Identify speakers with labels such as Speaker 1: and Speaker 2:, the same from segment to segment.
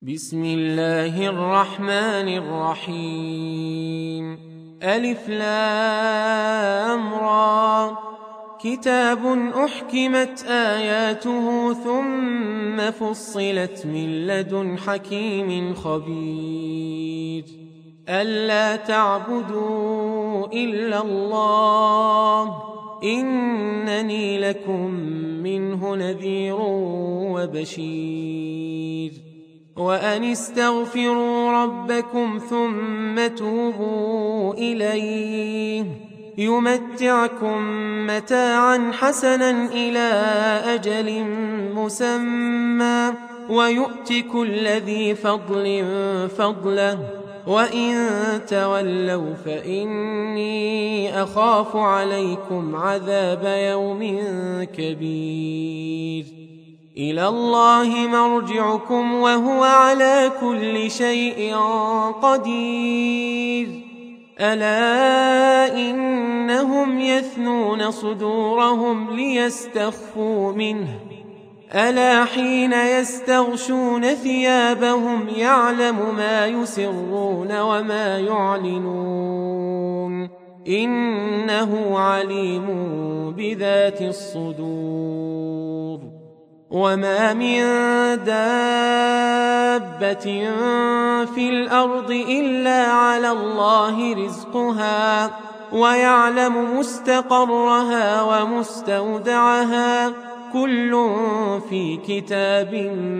Speaker 1: بسم الله الرحمن الرحيم. ألف لام را. كتاب أحكمت آياته ثم فصلت من لدن حكيم خبير. ألا تعبدوا إلا الله إنني لكم منه نذير وبشير. وأن استغفروا ربكم ثم توبوا إليه يمتعكم متاعا حسنا إلى أجل مسمى ويؤت كل ذي فضل فضله وإن تولوا فإني أخاف عليكم عذاب يوم كبير. إلى الله مرجعكم وهو على كل شيء قدير. ألا إنهم يثنون صدورهم ليستخفوا منه ألا حين يستغشون ثيابهم يعلم ما يسرون وما يعلنون إنه عليم بذات الصدور. وما من دابة في الأرض إلا على الله رزقها ويعلم مستقرها ومستودعها كل في كتاب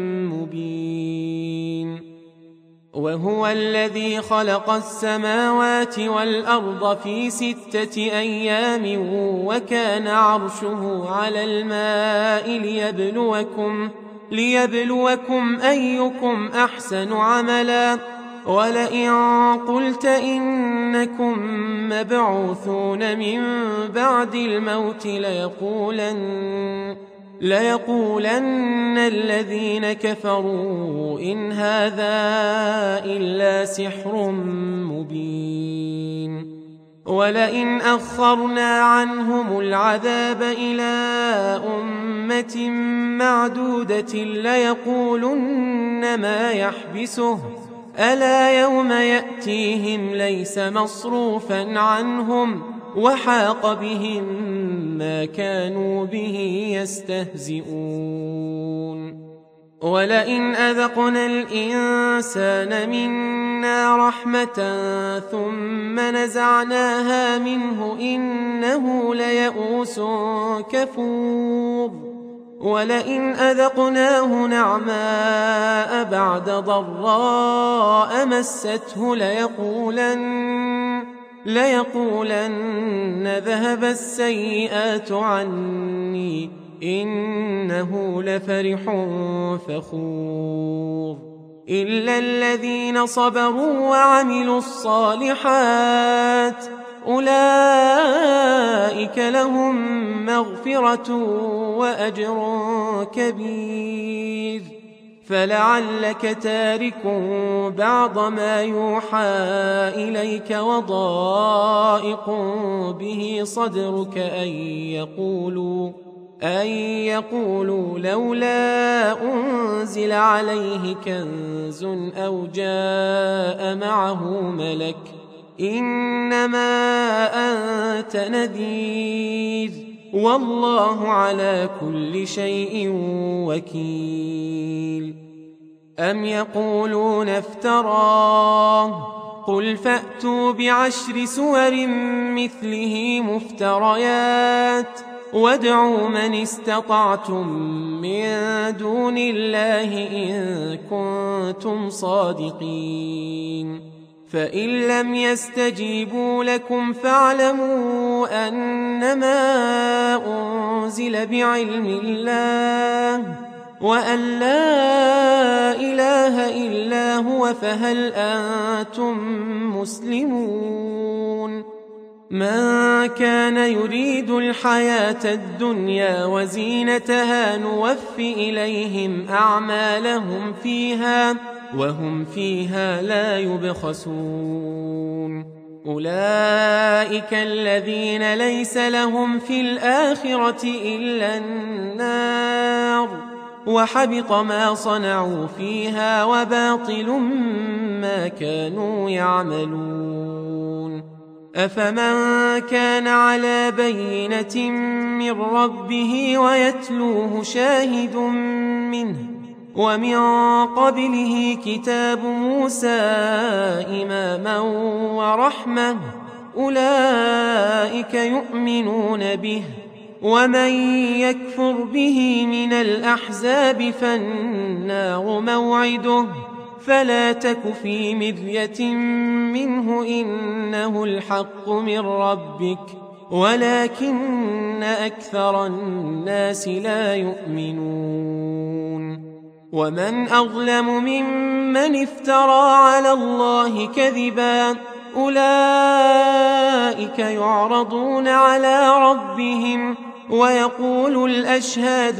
Speaker 1: مبين. وهو الذي خلق السماوات والأرض في 6 أيام وكان عرشه على الماء ليبلوكم أيكم أحسن عملا. ولئن قلت إنكم مبعوثون من بعد الموت ليقولن الذين كفروا إن هذا إلا سحر مبين. ولئن أخرنا عنهم العذاب إلى أمة معدودة ليقولن ما يحبسه ألا يوم يأتيهم ليس مصروفا عنهم وحاق بهم ما كانوا به يستهزئون. ولئن أذقنا الإنسان منا رحمة ثم نزعناها منه إنه ليئوس كفور. ولئن أذقناه نعماء بعد ضراء مسته ليقولن ذهب السيئات عني إنه لفرح فخور. إلا الذين صبروا وعملوا الصالحات أولئك لهم مغفرة وأجر كبير. فلعلك تارك بعض ما يوحى إليك وضائق به صدرك أن يقولوا لولا أنزل عليه كنز أو جاء معه ملك إنما أنت نذير والله على كل شيء وكيل. أم يقولون افتراه قل فأتوا ب10 سور مثله مفتريات وادعوا من استطعتم من دون الله إن كنتم صادقين. فإن لم يستجيبوا لكم فاعلموا أنما أنزل بعلم الله وأن لا إله إلا هو فهل أنتم مسلمون. من كان يريد الحياة الدنيا وزينتها نوف إليهم أعمالهم فيها وهم فيها لا يبخسون. أولئك الذين ليس لهم في الآخرة إلا النار وحبط ما صنعوا فيها وباطل ما كانوا يعملون. أفمن كان على بينة من ربه ويتلوه شاهد منه ومن قبله كتاب موسى إماما ورحمة أولئك يؤمنون به، ومن يكفر به من الأحزاب فالنار موعده، فلا تك في مرية منه إنه الحق من ربك ولكن أكثر الناس لا يؤمنون. ومن أظلم ممن افترى على الله كذبا أولئك يعرضون على ربهم ويقول الأشهاد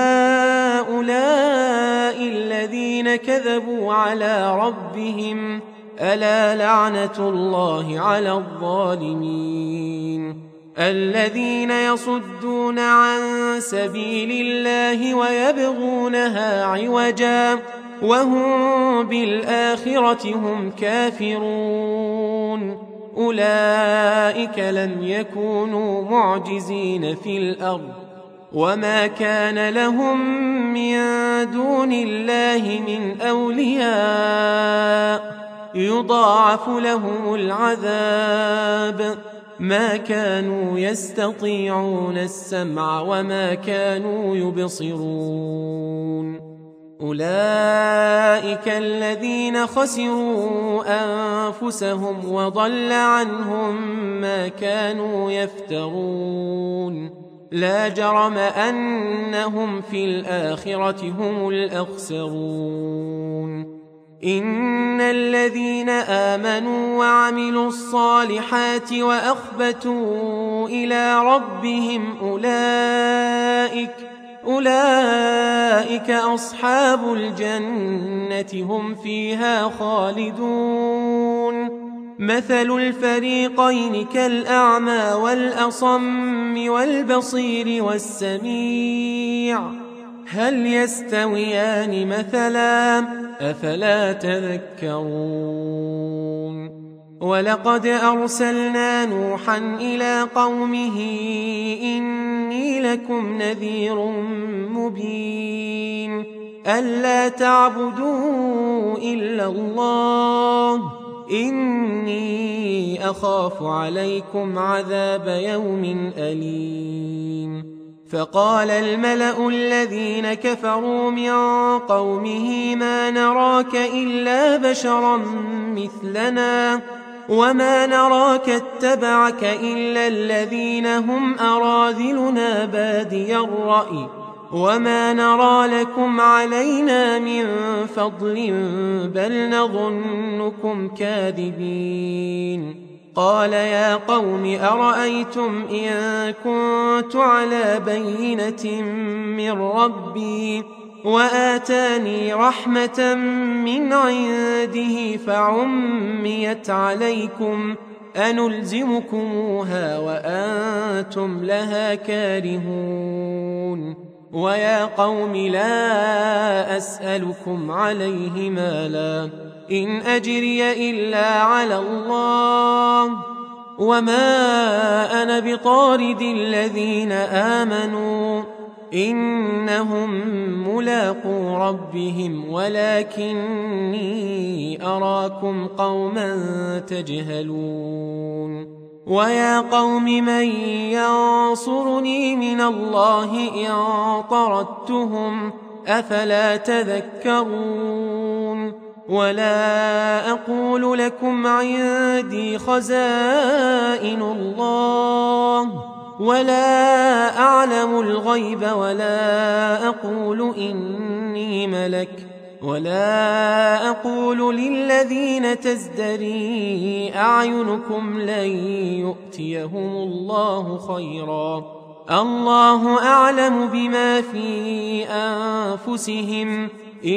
Speaker 1: هؤلاء الذين كذبوا على ربهم ألا لعنة الله على الظالمين الذين يصدون عن سبيل الله ويبغونها عوجا وهم بالآخرة هم كافرون أولئك لم يكونوا معجزين في الأرض وما كان لهم من دون الله من أولياء يضاعف لهم العذاب ما كانوا يستطيعون السمع وما كانوا يبصرون. أولئك الذين خسروا أنفسهم وضل عنهم ما كانوا يفترون لا جرم أنهم في الآخرة هم الأخسرون. إن الذين آمنوا وعملوا الصالحات وأخبتوا إلى ربهم أولئك أصحاب الجنة هم فيها خالدون. مثل الفريقين كالأعمى والأصم والبصير والسميع هل يستويان مثلا أفلا تذكرون. ولقد أرسلنا نوحا إلى قومه إني لكم نذير مبين ألا تعبدوا إلا الله إني أخاف عليكم عذاب يوم أليم. فقال الملأ الذين كفروا من قومه ما نراك إلا بشرا مثلنا وما نراك اتبعك إلا الذين هم أراذلنا بادي الرأي وما نرى لكم علينا من فضل بل نظنكم كاذبين. قال يا قوم أرأيتم إن كنت على بينة من ربي وآتاني رحمة من عنده فعميت عليكم أنلزمكموها وأنتم لها كارهون. ويا قوم لا أسألكم عليه مالا إن أجري إلا على الله وما أنا بطارد الذين آمنوا إنهم ملاقو ربهم ولكني أراكم قوما تجهلون. ويا قوم من ينصرني من الله إن طردتهم أفلا تذكرون. ولا أقول لكم عندي خزائن الله ولا أعلم الغيب ولا أقول إني ملك ولا أقول للذين تزدري أعينكم لن يؤتيهم الله خيرا الله أعلم بما في أنفسهم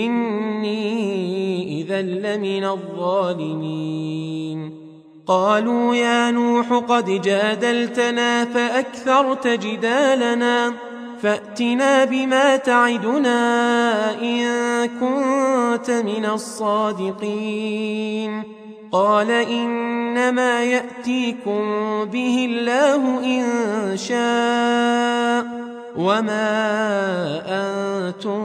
Speaker 1: إني إذا لمن الظالمين. قالوا يا نوح قد جادلتنا فأكثرت جدالنا فأتنا بما تعدنا إن كنت من الصادقين. قال إنما يأتيكم به الله إن شاء وما أنتم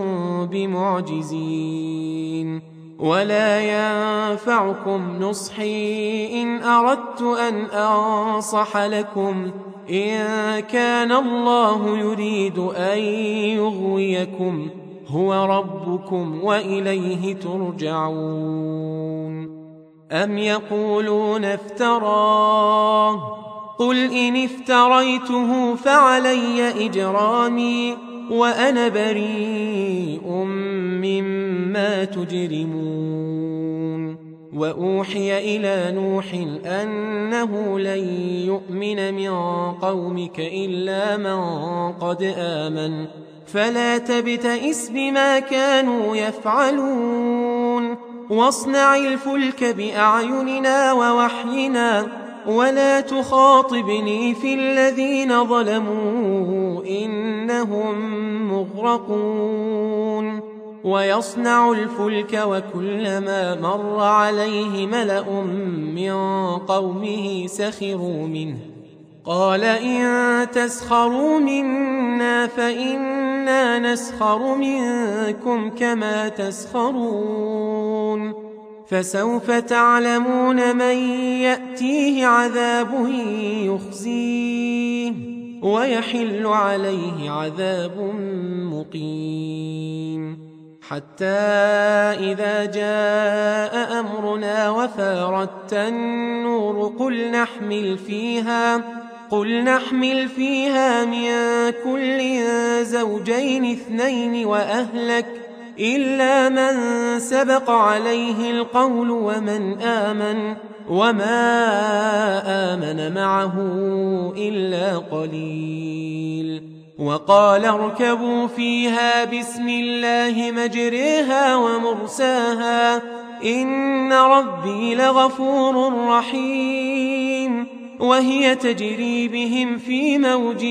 Speaker 1: بمعجزين. ولا ينفعكم نصحي إن أردت أن أنصح لكم إن كان الله يريد أن يغويكم هو ربكم وإليه ترجعون. أم يقولون افتراه قل إن افتريته فعلي إجرامي وأنا بريء مما تجرمون. وأوحي إلى نوح أنه لن يؤمن من قومك إلا من قد آمن فلا تبتئس بما كانوا يفعلون واصنع الفلك بأعيننا ووحينا ولا تخاطبني في الذين ظلموا إنهم مغرقون. ويصنع الفلك وكلما مر عليه ملأ من قومه سخروا منه قال إن تسخروا منا فإنا نسخر منكم كما تسخرون. فسوف تعلمون من يأتيه عذاب يخزيه ويحل عليه عذاب مقيم. حتى إذا جاء أمرنا وفارت النور قل نحمل فيها من كل زوجين اثنين وأهلك إلا من سبق عليه القول ومن آمن وما آمن معه إلا قليل. وقال اركبوا فيها بسم الله مجريها ومرساها إن ربي لغفور رحيم. وهي تجري بهم في موج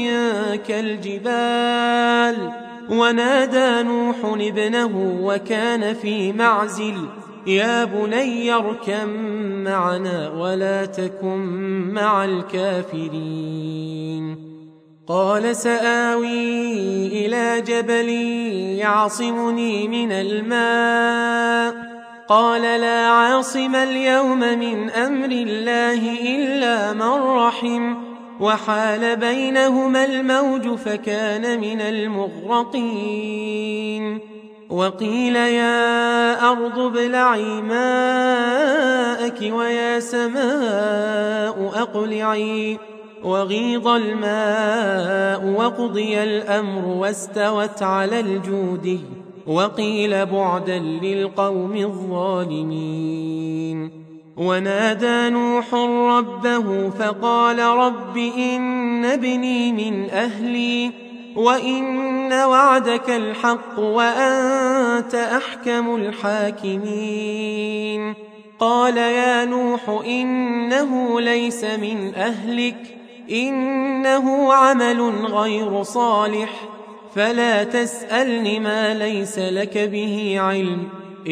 Speaker 1: كالجبال ونادى نوح ابنه وكان في معزل يا بني اركب معنا ولا تكن مع الكافرين. قال سآوي إلى جبل يعصمني من الماء قال لا عاصم اليوم من أمر الله إلا من رحم وحال بينهما الموج فكان من المغرقين. وقيل يا أرض ابلعي ماءك ويا سماء أقلعي وغيض الماء وقضي الأمر واستوت على الجودي وقيل بعدا للقوم الظالمين. ونادى نوح ربه فقال رب إن ابني من أهلي وإن وعدك الحق وأنت أحكم الحاكمين. قال يا نوح إنه ليس من أهلك إنه عمل غير صالح فلا تسألني ما ليس لك به علم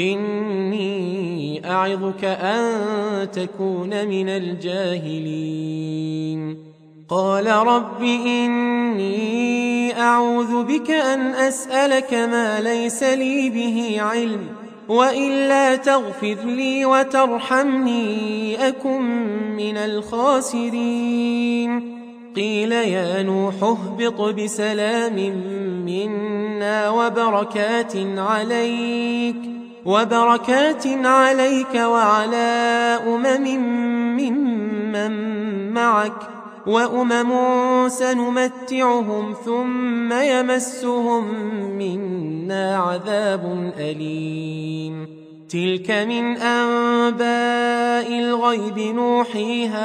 Speaker 1: إني أعظك أن تكون من الجاهلين. قال رب إني أعوذ بك أن أسألك ما ليس لي به علم وإلا تغفر لي وترحمني أكن من الخاسرين. قيل يا نوح اهبط بسلام منا وبركات عليك وعلى ممن معك وأمم سنمتعهم ثم يمسهم منا عذاب أليم. تلك من أنباء الغيب نوحيها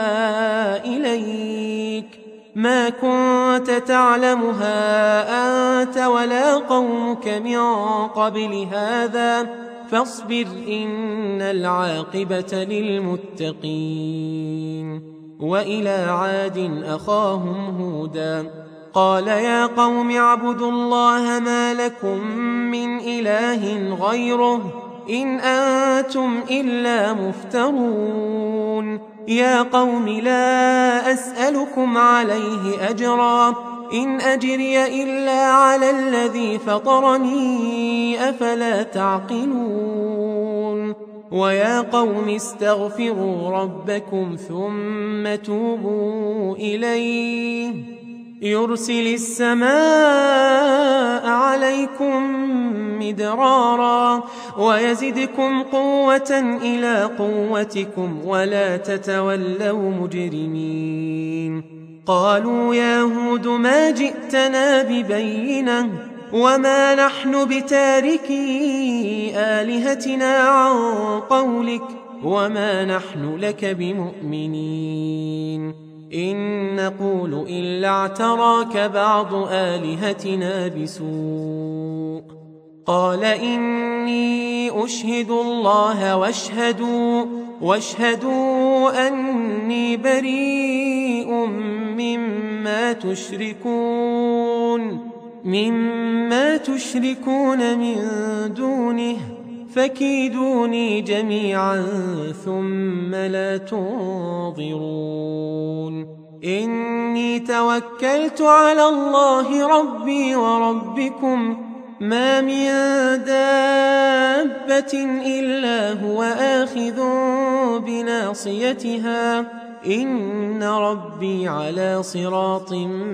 Speaker 1: إليك ما كنت تعلمها أنت ولا قومك من قبل هذا فاصبر إن العاقبة للمتقين. وإلى عاد أخاهم هودا قال يا قوم اعبدوا الله ما لكم من إله غيره إن أنتم إلا مفترون يا قوم لا أسألكم عليه أجرا إن أجري إلا على الذي فطرني أفلا تعقلون ويا قوم استغفروا ربكم ثم توبوا إليه يرسل السماء عليكم مدرارا ويزدكم قوة إلى قوتكم ولا تتولوا مجرمين قالوا يا هود ما جئتنا ببينة وما نحن بتاركي آلهتنا عن قولك وما نحن لك بمؤمنين إن نقول إلا اعتراك بعض آلهتنا بسوء قال إني أشهد الله واشهدوا أني بريء مما تشركون من دونه فكيدوني جميعا ثم لا تنظرون إني توكلت على الله ربي وربكم ما من دابة إلا هو آخذ بناصيتها إن ربي على صراط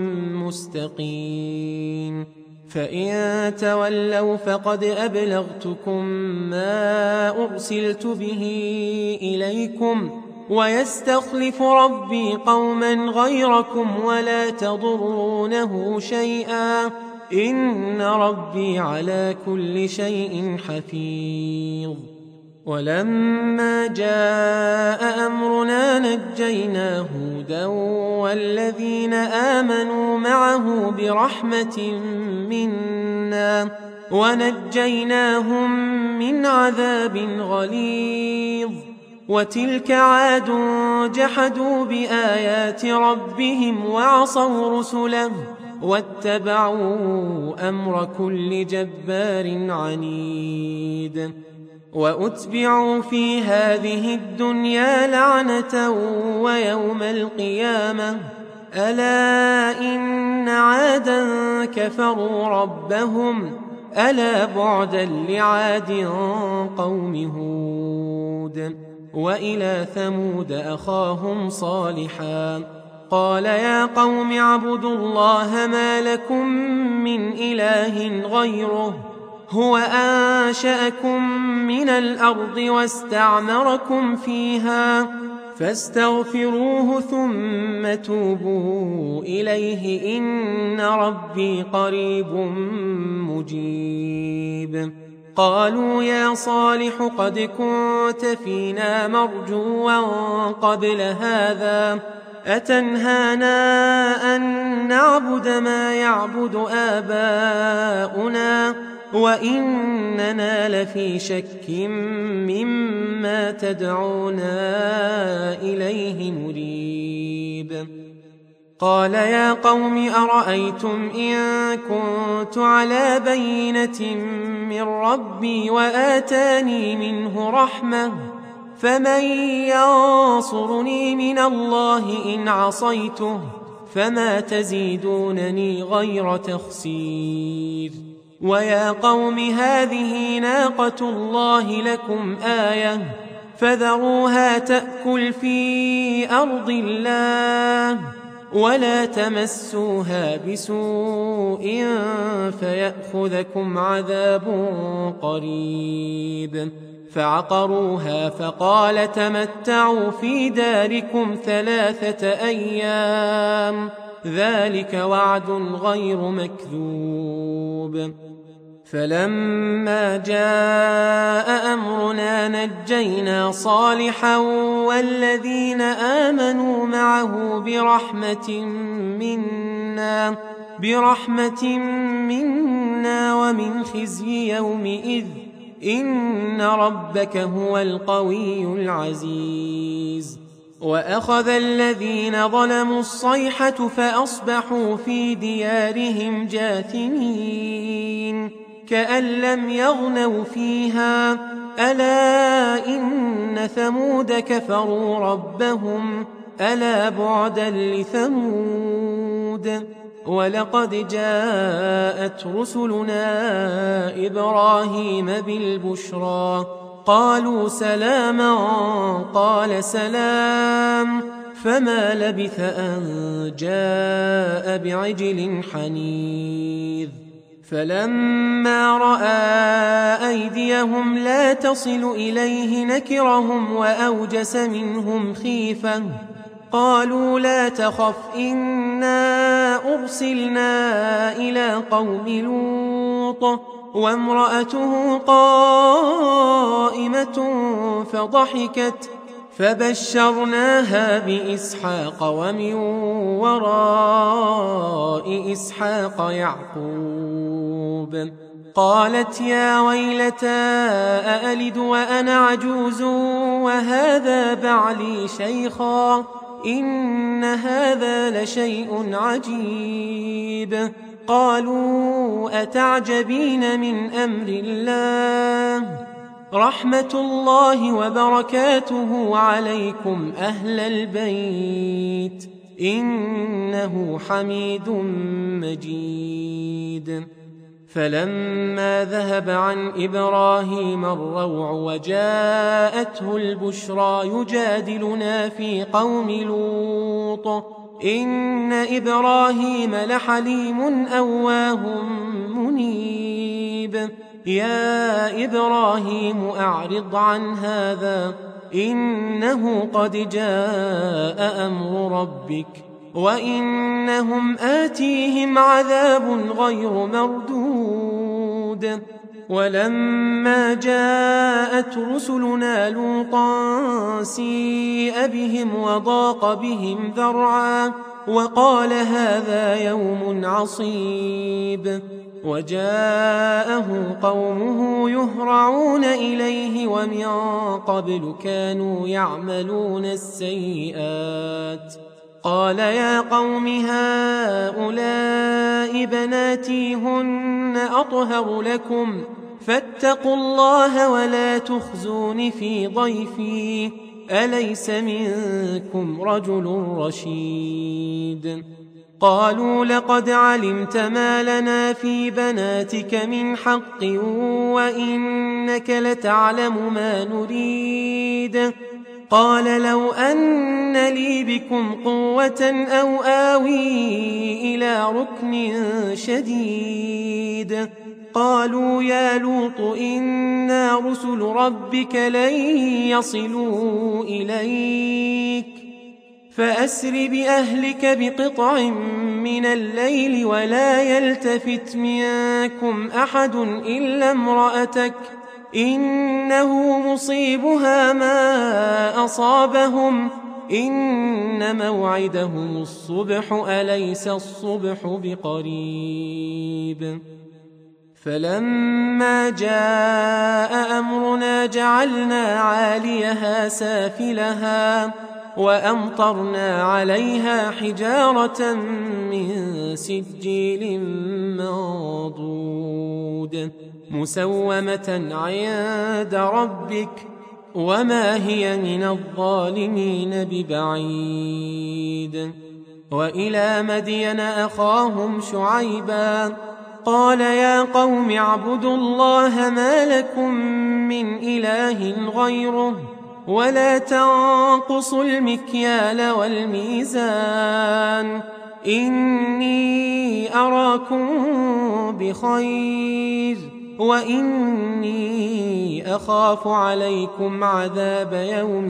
Speaker 1: مستقيم فإن تولوا فقد أبلغتكم ما أرسلت به إليكم ويستخلف ربي قوما غيركم ولا تضرونه شيئا إن ربي على كل شيء حفيظ ولما جاء أمرنا نجينا هودا والذين آمنوا معه برحمة منا ونجيناهم من عذاب غليظ وتلك عاد جحدوا بآيات ربهم وعصوا رسله واتبعوا أمر كل جبار عنيد وأتبعوا في هذه الدنيا لعنة ويوم القيامة ألا إن عادا كفروا ربهم ألا بعدا لعاد قوم هود وإلى ثمود أخاهم صالحا قال يا قوم اعبدوا الله ما لكم من إله غيره هو أنشأكم من الأرض واستعمركم فيها فاستغفروه ثم توبوا إليه إن ربي قريب مجيب قالوا يا صالح قد كنت فينا مرجوا قبل هذا أتنهانا أن نعبد ما يعبد آباؤنا وإننا لفي شك مما تدعونا إليه مريب قال يا قوم أرأيتم إن كنت على بينة من ربي وآتاني منه رحمة فمن ينصرني من الله إن عصيته فما تزيدونني غير تخسير ويا قوم هذه ناقة الله لكم آية فذروها تأكل في أرض الله ولا تمسوها بسوء فيأخذكم عذاب قريب فعقروها فقال تمتعوا في داركم 3 أيام ذلك وعد غير مكذوب فلما جاء أمرنا نجينا صالحا والذين آمنوا معه برحمة منا ومن خزي يومئذ إن ربك هو القوي العزيز وأخذ الذين ظلموا الصيحة فأصبحوا في ديارهم جاثمين كأن لم يغنوا فيها ألا إن ثمود كفروا ربهم ألا بعدا لثمود ولقد جاءت رسلنا إبراهيم بالبشرى قالوا سلاما قال سلام فما لبث أن جاء بعجل حنيذ فلما رأى أيديهم لا تصل إليه نكرهم وأوجس منهم خيفة قالوا لا تخف إنا أرسلنا إلى قوم لوط وامرأته قائمة فضحكت فبشرناها بإسحاق ومن وراء إسحاق يعقوب قالت يا ويلتى أألد وأنا عجوز وهذا بعلي شيخا إن هذا لشيء عجيب قالوا أتعجبين من أمر الله رحمة الله وبركاته عليكم أهل البيت إنه حميد مجيد فلما ذهب عن إبراهيم الروع وجاءته البشرى يجادلنا في قوم لوط إن إبراهيم لحليم أواه منيب يا إبراهيم أعرض عن هذا إنه قد جاء أمر ربك وإنهم آتيهم عذاب غير مردود ولما جاءت رسلنا لوطا سيء بهم وضاق بهم ذرعا وقال هذا يوم عصيب وجاءه قومه يهرعون إليه ومن قبل كانوا يعملون السيئات قال يا قوم هؤلاء بناتي هن أطهر لكم فاتقوا الله ولا تخزون في ضيفي أليس منكم رجل رشيد قالوا لقد علمت ما لنا في بناتك من حق وإنك لتعلم ما نريد قال لو أن لي بكم قوة أو آوي إلى ركن شديد قالوا يا لوط إنا رسل ربك لن يصلوا إليك فأسر بأهلك بقطع من الليل ولا يلتفت منكم أحد إلا امرأتك إنه مصيبها ما أصابهم إن موعدهم الصبح أليس الصبح بقريب فلما جاء أمرنا جعلنا عاليها سافلها وأمطرنا عليها حجارة من سجيل منضود مسومة عند ربك وما هي من الظالمين ببعيد وإلى مدين أخاهم شعيبا قال يا قوم اعبدوا الله ما لكم من إله غيره ولا تنقصوا المكيال والميزان إني أراكم بخير وإني أخاف عليكم عذاب يوم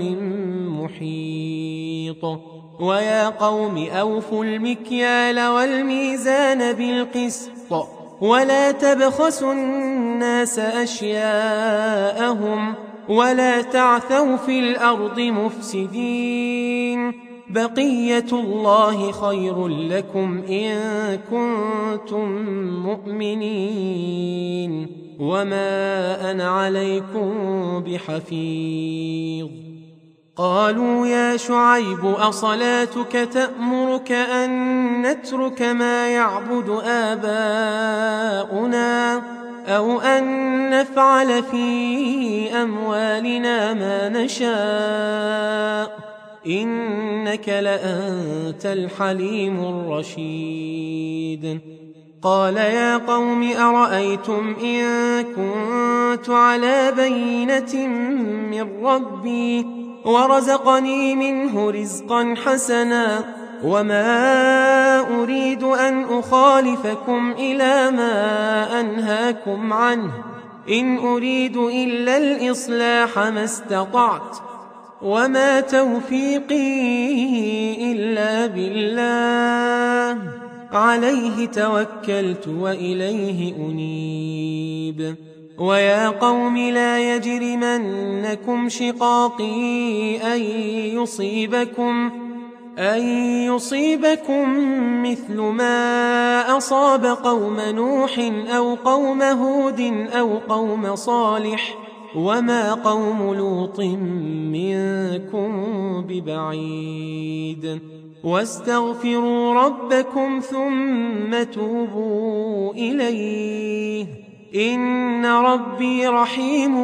Speaker 1: محيط ويا قوم أوفوا المكيال والميزان بالقسط ولا تبخسوا الناس أشياءهم ولا تعثوا في الأرض مفسدين بقية الله خير لكم إن كنتم مؤمنين وما أنا عليكم بحفيظ قالوا يا شعيب أصلاتك تأمرك أن نترك ما يعبد آباؤنا أو أن نفعل في أموالنا ما نشاء إنك لأنت الحليم الرشيد قال يا قوم أرأيتم إن كنت على بينة من ربي ورزقني منه رزقا حسنا وما أريد أن أخالفكم إلى ما أنهاكم عنه إن أريد إلا الإصلاح ما استطعت وما توفيقي إلا بالله عليه توكلت وإليه أنيب ويا قوم لا يجرمنكم شقاقي أن يصيبكم مثل ما أصاب قوم نوح أو قوم هود أو قوم صالح وما قوم لوط منكم ببعيد واستغفروا ربكم ثم توبوا إليه إن ربي رحيم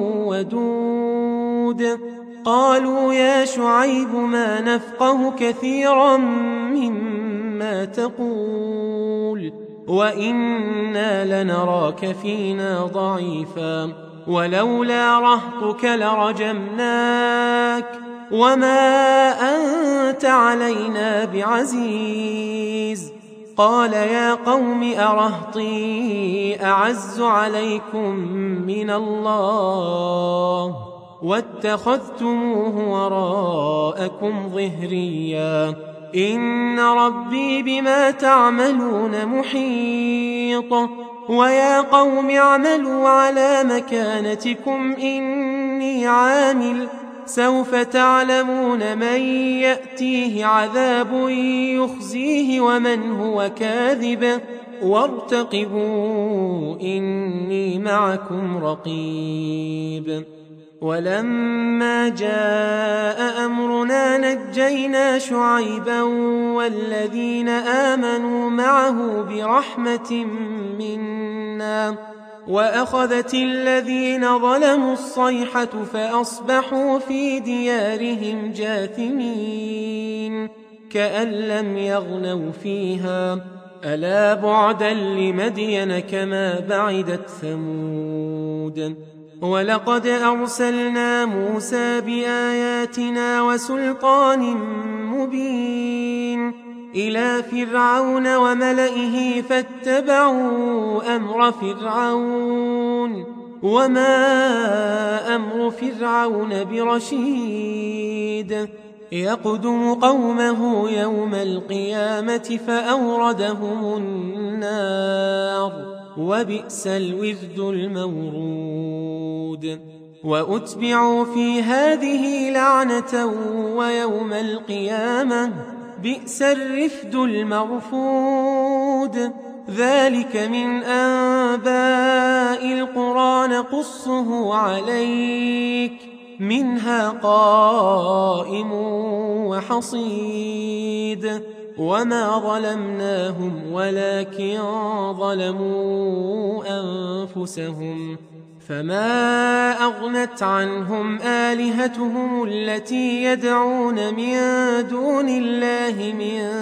Speaker 1: ودود قالوا يا شعيب ما نفقه كثيرا مما تقول وإنا لنراك فينا ضعيفا ولولا رهطك لرجمناك وما أنت علينا بعزيز قال يا قوم أرهطي أعز عليكم من الله واتخذتموه وراءكم ظهريا إن ربي بما تعملون محيط ويا قوم اعملوا على مكانتكم إني عامل سوف تعلمون من يأتيه عذاب يخزيه ومن هو كاذب وارتقبوا إني معكم رقيب ولما جاء أمرنا نجينا شعيبا والذين آمنوا معه برحمة منا وأخذت الذين ظلموا الصيحة فأصبحوا في ديارهم جاثمين كأن لم يغنوا فيها ألا بعدا لمدين كما بعدت ثمود ولقد أرسلنا موسى بآياتنا وسلطان مبين إلى فرعون وملئه فاتبعوا أمر فرعون وما أمر فرعون برشيد يقدم قومه يوم القيامة فأوردهم النار وبئس الورد المورود وأتبعوا في هذه لعنة ويوم القيامة بئس الرفد المرفود ذلك من أنباء القرى نقصه عليك منها قائم وحصيد وما ظلمناهم ولكن ظلموا أنفسهم فما أغنت عنهم آلهتهم التي يدعون من دون الله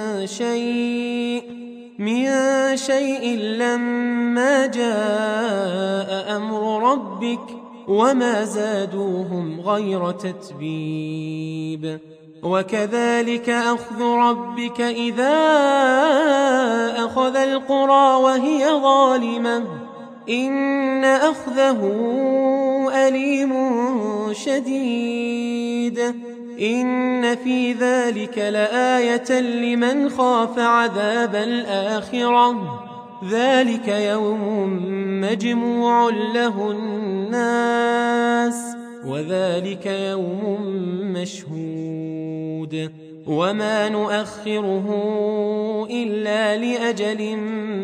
Speaker 1: من شيء لما جاء أمر ربك وما زادوهم غير تتبيب وكذلك أخذ ربك إذا أخذ القرى وهي ظالمة إن أخذه أليم شديد إن في ذلك لآية لمن خاف عذاب الآخرة ذلك يوم مجموع له الناس وذلك يوم مشهود وما نؤخره إلا لأجل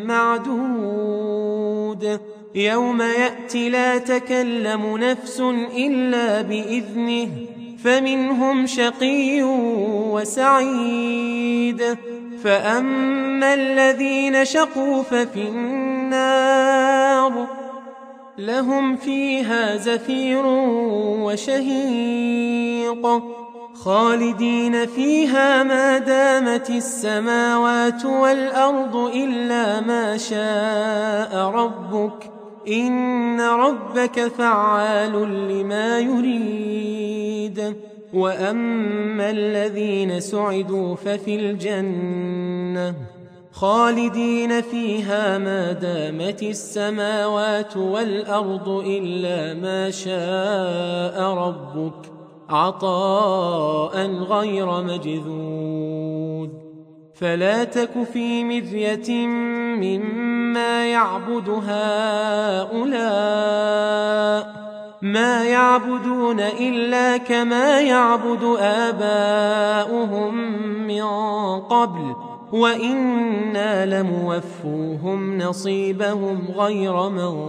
Speaker 1: معدود يوم يأتي لا تكلم نفس إلا بإذنه فمنهم شقي وسعيد. فأما الذين شقوا ففي النار لهم فيها زفير وشهيق خالدين فيها ما دامت السماوات والأرض إلا ما شاء ربك إن ربك فعال لما يريد. وأما الذين سعدوا ففي الجنة خالدين فيها ما دامت السماوات والأرض إلا ما شاء ربك عطاء غير مجذوذ. فلا تك في مرية مما يعبد هؤلاء ما يعبدون إلا كما يعبد آباؤهم من قبل وإنا لموفوهم نصيبهم غير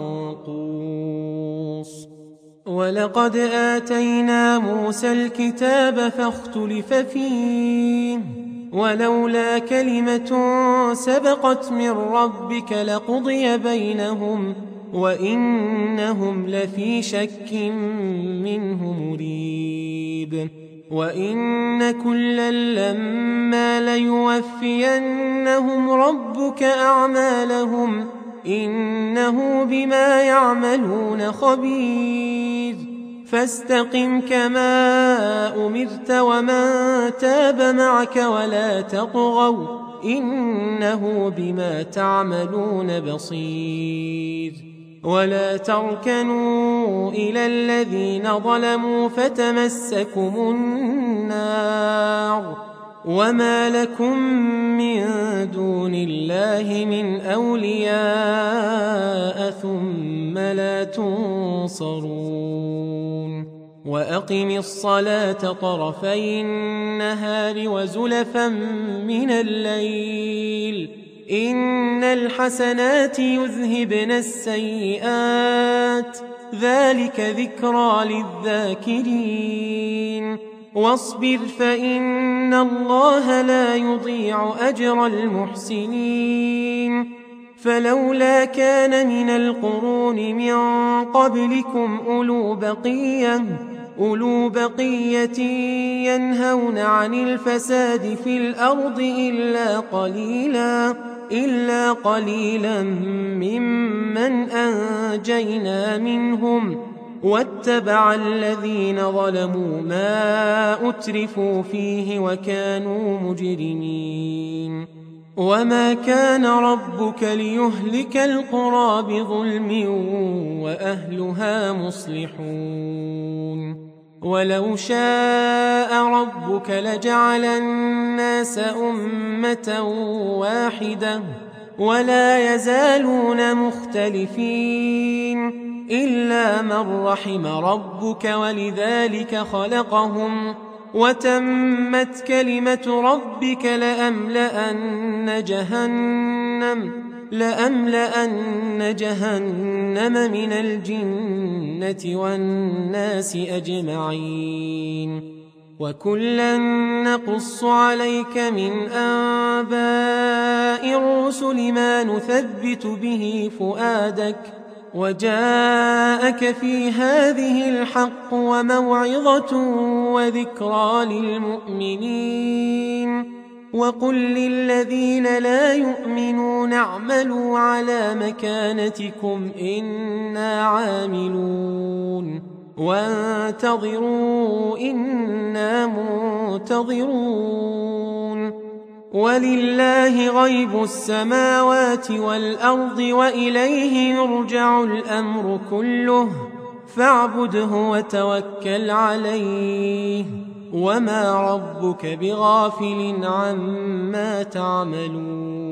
Speaker 1: منقوص. ولقد آتينا موسى الكتاب فاختلف فيه ولولا كلمة سبقت من ربك لقضي بينهم وإنهم لفي شك منه مريب. وإن كلا لما ليوفينهم ربك أعمالهم إنه بما يعملون خبير. فاستقم كما أمرت ومن تاب معك ولا تطغوا إنه بما تعملون بصير. ولا تركنوا إلى الذين ظلموا فتمسكم النار وما لكم من دون الله من أولياء ثم لا تنصرون. وأقم الصلاة طرفي النهار وزلفا من الليل إن الحسنات يذهبن السيئات ذلك ذكرى للذاكرين. واصبر فإن الله لا يضيع أجر المحسنين. فلولا كان من القرون من قبلكم أولو بقية ينهون عن الفساد في الأرض إلا قليلا ممن أنجينا منهم واتبع الذين ظلموا ما أترفوا فيه وكانوا مجرمين. وما كان ربك ليهلك القرى بظلم وأهلها مصلحون. ولو شاء ربك لجعل الناس أمة واحدة ولا يزالون مختلفين إلا من رحم ربك ولذلك خلقهم وتمت كلمة ربك لأملأن جهنم من الجنة والناس أجمعين. وكلا نقص عليك من أنباء الرسل ما نثبت به فؤادك وجاءك في هذه الحق وموعظة وذكرى للمؤمنين. وقل للذين لا يؤمنون اعملوا على مكانتكم إنا عاملون وانتظروا إنا منتظرون. ولله غيب السماوات والأرض وإليه يرجع الأمر كله فاعبده وتوكل عليه وما ربك بغافل عما تعملون.